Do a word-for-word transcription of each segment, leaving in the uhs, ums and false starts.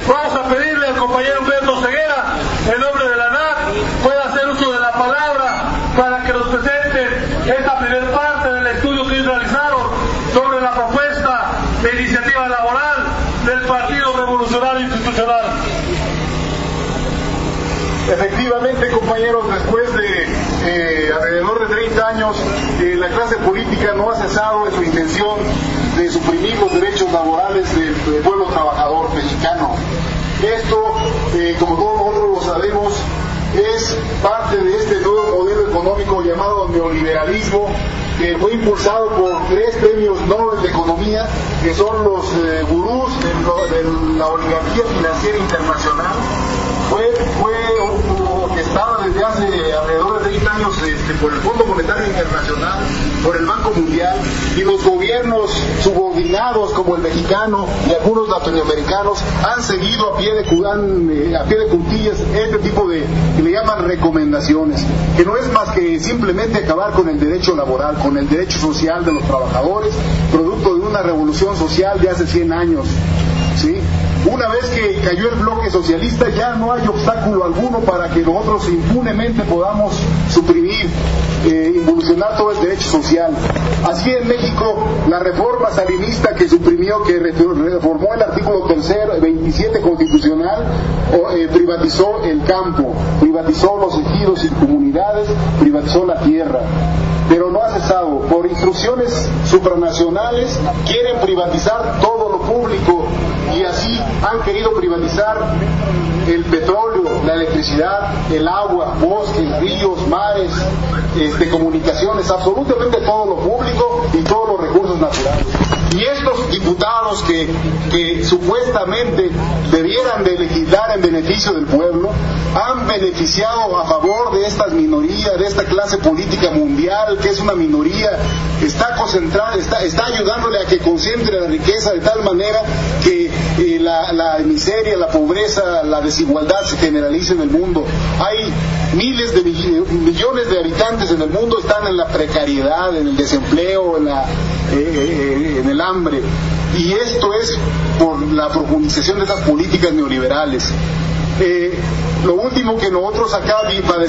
Vamos a pedirle al compañero Humberto Ceguera, en nombre de la N A C, pueda hacer uso de la palabra para que nos presente esta primera parte del estudio que ellos realizaron sobre la propuesta de iniciativa laboral del Partido Revolucionario Institucional. Efectivamente, compañeros, después de eh, alrededor de treinta años, eh, la clase política no ha cesado en su intención de suprimir los derechos laborales del, del pueblo trabajador mexicano. Esto, eh, como todos nosotros lo sabemos, es parte de este nuevo modelo económico llamado neoliberalismo, que fue impulsado por tres premios Nobel de Economía, que son los eh, gurús de, de la oligarquía financiera internacional. Fue, fue orquestada desde hace alrededor de treinta años este, por el Fondo Monetario Internacional, por el Banco Mundial, y los gobiernos subordinados como el mexicano y algunos latinoamericanos han seguido a pie de, han, eh, a pie de puntillas este tipo de, que le llaman recomendaciones, que no es más que simplemente acabar con el derecho laboral, con el derecho social de los trabajadores, producto de una revolución social de hace cien años, ¿sí? Una vez que cayó el bloque socialista, ya no hay obstáculo alguno para que nosotros impunemente podamos suprimir, eh, involucionar todo el derecho social. Así en México, la reforma salinista que suprimió, que reformó el artículo tercero, veintisiete constitucional, o, eh, privatizó el campo, privatizó los ejidos y comunidades, privatizó la tierra. Pero no ha cesado. Por instrucciones supranacionales quieren privatizar todo lo público, y así han querido privatizar el petróleo, la electricidad, el agua, bosques, ríos, mares, este, comunicaciones, absolutamente todo lo público y todos los recursos naturales. Y estos diputados que, que supuestamente debieran de legislar en beneficio del pueblo, han beneficiado a favor de estas minorías, de esta clase política mundial, que es una minoría, está concentrada, está, está ayudándole a que concentre la riqueza de tal manera que eh, la, la miseria, la pobreza, la desigualdad se generalice en el mundo. Hay miles de millones de habitantes en el mundo, están en la precariedad, en el desempleo, en, la, eh, eh, en el hambre, y esto es por la profundización de esas políticas neoliberales. Eh, lo último que nosotros acá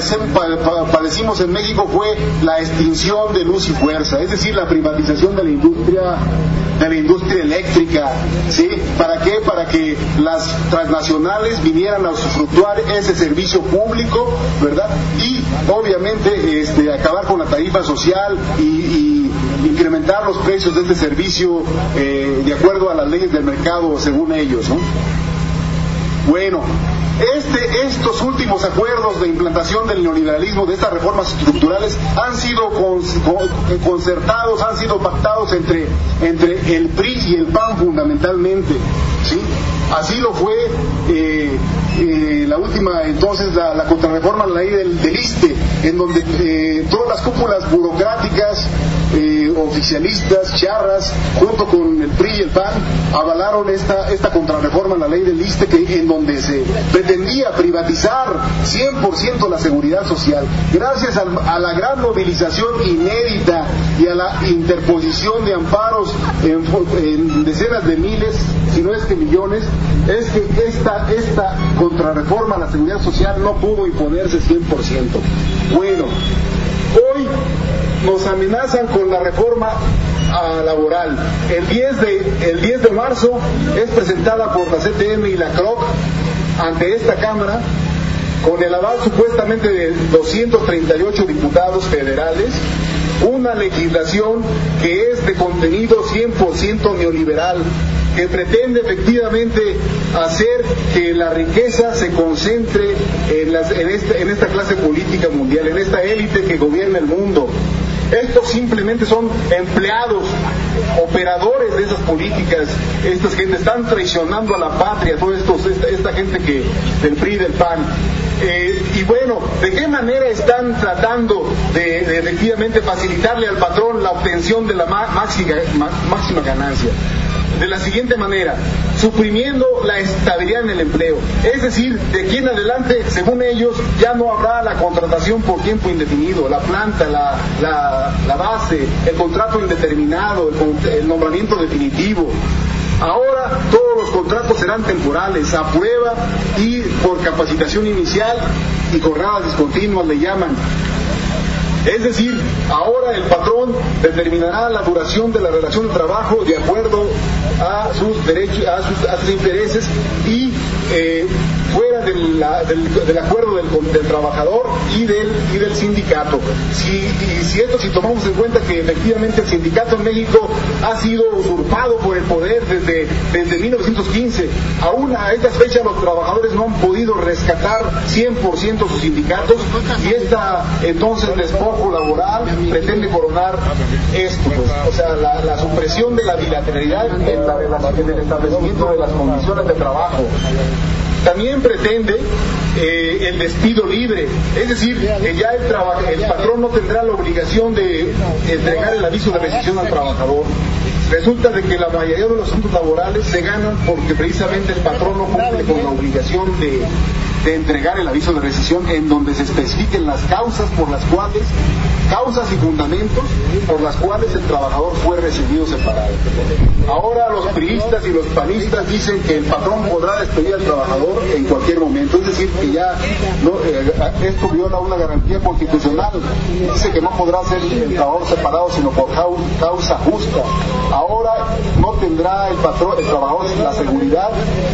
padecimos en México fue la extinción de Luz y Fuerza, es decir, la privatización de la industria de la industria eléctrica, ¿sí? ¿Para qué? Para que las transnacionales vinieran a usufructuar ese servicio público, ¿verdad? Y obviamente este, acabar con la tarifa social y, y incrementar los precios de este servicio eh, de acuerdo a las leyes del mercado según ellos, ¿no? Bueno, Este, estos últimos acuerdos de implantación del neoliberalismo, de estas reformas estructurales, han sido con, con, concertados, han sido pactados entre, entre el P R I y el P A N fundamentalmente, ¿sí? Así lo fue eh, eh, la última, entonces, la, la contrarreforma a la ley del, del ISSSTE, en donde eh, todas las cúpulas burocráticas, eh, oficialistas, charras, junto con el P R I y el P A N, avalaron esta, esta contrarreforma a la ley del ISSSTE, que, en donde se pretendía privatizar cien por ciento la seguridad social. Gracias a, a la gran movilización inédita y a la interposición de amparos en, en decenas de miles, si no es que millones, es que esta, esta contrarreforma a la seguridad social no pudo imponerse cien por ciento. Bueno, hoy nos amenazan con la reforma uh, laboral. El diez, de, el diez de marzo es presentada por la C T M y la C R O C ante esta Cámara, con el aval supuestamente de doscientos treinta y ocho diputados federales, una legislación que es de contenido cien por ciento neoliberal, que pretende efectivamente hacer que la riqueza se concentre en, las, en, esta, en esta clase política mundial, en esta élite que gobierna el mundo. Estos simplemente son empleados, operadores de esas políticas. Estas gente están traicionando a la patria, toda estos, esta, esta gente que del P R I y del P A N. Eh, y bueno, ¿de qué manera están tratando de, de efectivamente facilitarle al patrón la obtención de la máxima, máxima ganancia? De la siguiente manera: suprimiendo la estabilidad en el empleo, es decir, de aquí en adelante, según ellos, ya no habrá la contratación por tiempo indefinido, la planta, la, la, la base, el contrato indeterminado, el, el nombramiento definitivo. Ahora todos los contratos serán temporales, a prueba y por capacitación inicial y jornadas discontinuas le llaman. Es decir, ahora el patrón determinará la duración de la relación de trabajo de acuerdo a sus derechos, a sus, a sus intereses y eh, fuera de la, del, del acuerdo del, del trabajador y del, y del sindicato. Si, y si esto, si tomamos en cuenta que efectivamente el sindicato en México ha sido usurpado por el poder desde, desde mil novecientos quince, aún a estas fechas los trabajadores no han podido rescatar cien por ciento sus sindicatos y esta entonces despojo laboral pretende coronar esto, pues, o sea, la, la supresión de la bilateralidad en, la, en el establecimiento de las condiciones de trabajo. También pretende eh, el despido libre, es decir, que ya el, traba- el patrón no tendrá la obligación de entregar el aviso de rescisión al trabajador. Resulta de que la mayoría de los asuntos laborales se ganan porque precisamente el patrón no cumple con la obligación de, de entregar el aviso de rescisión en donde se especifiquen las causas por las cuales, causas y fundamentos por las cuales el trabajador fue recibido separado. Ahora los priistas y los panistas dicen que el patrón podrá despedir al trabajador en cualquier momento, es decir, que ya no, eh, esto viola una garantía constitucional, dice que no podrá ser el trabajador separado sino por causa justa. Ahora no tendrá el patrón, el trabajador la seguridad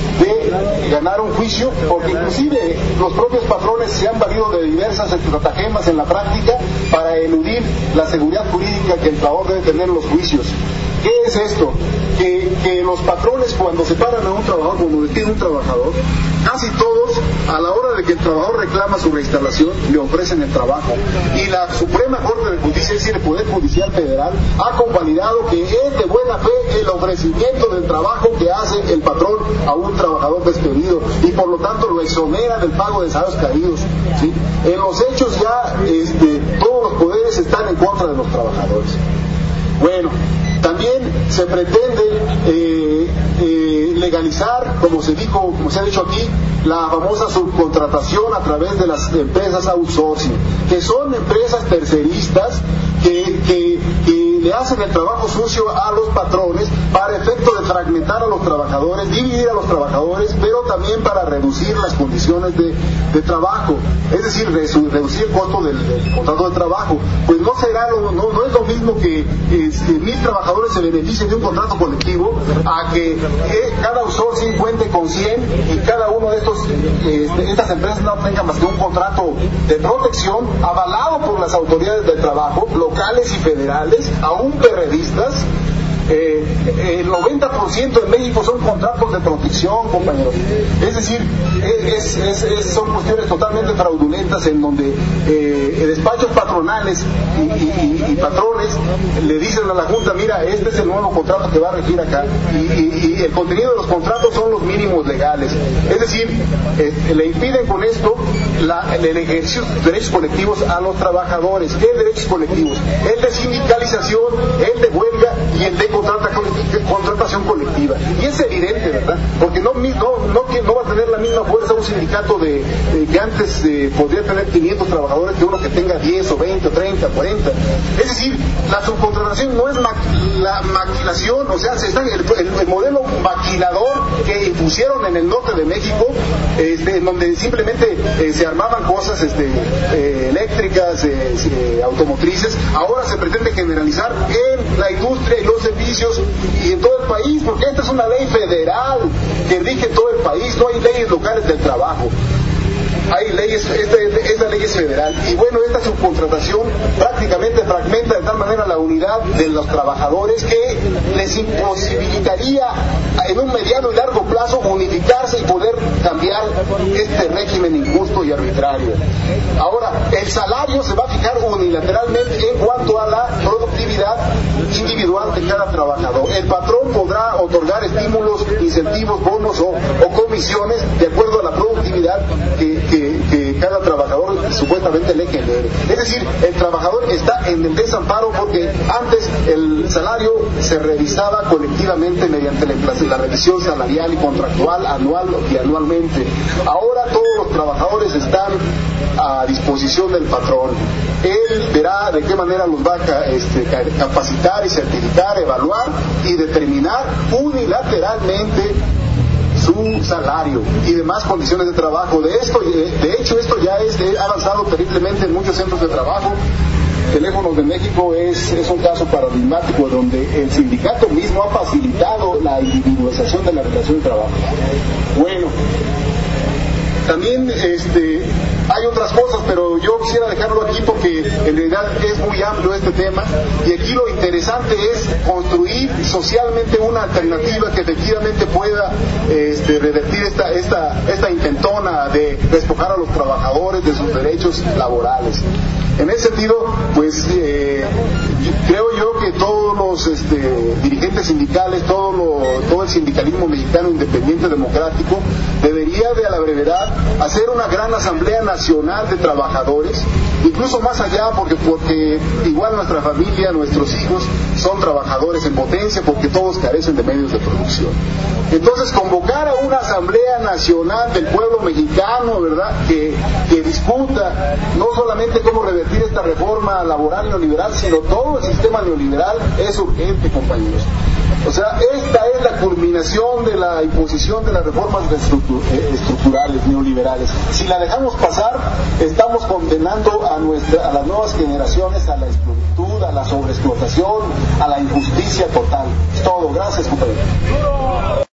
de ganar un juicio, porque inclusive los propios patrones se han valido de diversas estratagemas en la práctica para eludir la seguridad jurídica que el trabajador debe tener en los juicios. ¿Qué es esto? Que, que los patrones cuando separan a un trabajador, cuando detienen a un trabajador, casi todos, a la hora de que el trabajador reclama su reinstalación, le ofrecen el trabajo. Y la Suprema Corte de Justicia, es decir, el Poder Judicial Federal, ha convalidado que es de buena fe el ofrecimiento del trabajo que hace el patrón a un trabajador despedido y por lo tanto lo exonera del pago de salarios caídos, ¿sí? En los hechos ya este, todos los poderes están en contra de los trabajadores. Bueno, también se pretende eh, eh, legalizar, como se dijo, como se ha dicho aquí, la famosa subcontratación a través de las empresas outsourcing, que son empresas terceristas que, que, que le hacen el trabajo sucio a los patrones para efecto de fragmentar a los trabajadores, dividir a los trabajadores, pero también para reducir las condiciones de, de trabajo, es decir, reducir el costo del, del contrato de trabajo. Pues no será lo, no, no es lo mismo que este, mil trabajadores se beneficien de un contrato colectivo a que eh, cada outsourcing cuente con cien y cada uno de estos eh, estas empresas no tenga más que un contrato de protección avalado por las autoridades del trabajo locales y federales, aún perredistas. Eh, el noventa por ciento en México son contratos de protección, compañeros. Es decir, es, es, es, son cuestiones totalmente fraudulentas en donde eh, despachos patronales y, y, y patrones le dicen a la Junta, mira, este es el nuevo contrato que va a regir acá, y, y, y el contenido de los contratos son los mínimos legales. Es decir, eh, le impiden con esto la, el ejercicio de derechos colectivos a los trabajadores. ¿Qué derechos colectivos? El de sindicalización, el de huelga y el de Contrata, contratación colectiva. Y es evidente, ¿verdad? Porque no, no, no, no va a tener la misma fuerza un sindicato de, de que antes eh, podría tener quinientos trabajadores que uno que tenga diez o veinte o treinta, cuarenta. Es decir, la subcontratación no es ma la maquilación, o sea, se está, el, el, el modelo maquilador que impusieron en el norte de México, este, en donde simplemente eh, se armaban cosas este, eh, eléctricas, eh, eh, automotrices, ahora se pretende generalizar en la industria y los servicios y en todo el país, porque esta es una ley federal que rige todo el país, no hay leyes locales del trabajo. Hay leyes, esta, esta ley es federal, y bueno, esta subcontratación prácticamente fragmenta de tal manera la unidad de los trabajadores que les imposibilitaría en un mediano y largo plazo unificarse y poder cambiar este régimen injusto y arbitrario. Ahora, el salario se va a fijar unilateralmente en cuanto a la productividad individual de cada trabajador. El patrón podrá otorgar estímulos, incentivos, bonos o, o comisiones de acuerdo a la productividad que, que Que, que cada trabajador supuestamente le genere. Es decir, el trabajador está en el desamparo porque antes el salario se revisaba colectivamente mediante la, la revisión salarial y contractual anual y anualmente. Ahora todos los trabajadores están a disposición del patrón. Él verá de qué manera los va a este, capacitar y certificar, evaluar y determinar unilateralmente su salario y demás condiciones de trabajo. De esto, de hecho, esto ya es, ha avanzado terriblemente en muchos centros de trabajo. Teléfonos de México es, es un caso paradigmático donde el sindicato mismo ha facilitado la individualización de la relación de trabajo. Bueno, también este, hay otras cosas, pero yo quisiera dejarlo aquí porque en realidad es muy amplio este tema, y aquí lo interesante es construir socialmente una alternativa que efectivamente pueda este, revertir esta, esta, esta intentona de despojar a los trabajadores de sus derechos laborales. En ese sentido, pues eh, creo yo que todos los este, dirigentes sindicales, todo, lo, todo el sindicalismo mexicano independiente democrático debería de a la brevedad hacer una gran asamblea nacional de trabajadores, incluso más allá, porque, porque igual nuestra familia, nuestros hijos son trabajadores en potencia, porque todos carecen de medios de producción. Entonces, convocar a una asamblea nacional del pueblo mexicano, ¿verdad?, que, que discuta no solamente cómo revertir esta reforma laboral neoliberal, sino todo el sistema neoliberal, es urgente, compañeros. O sea, esta es la culminación de la imposición de las reformas estructurales neoliberales. Si la dejamos pasar, estamos condenando a, nuestra, a las nuevas generaciones a la esclavitud, a la sobreexplotación, a la injusticia total. Es todo. Gracias, compañeros.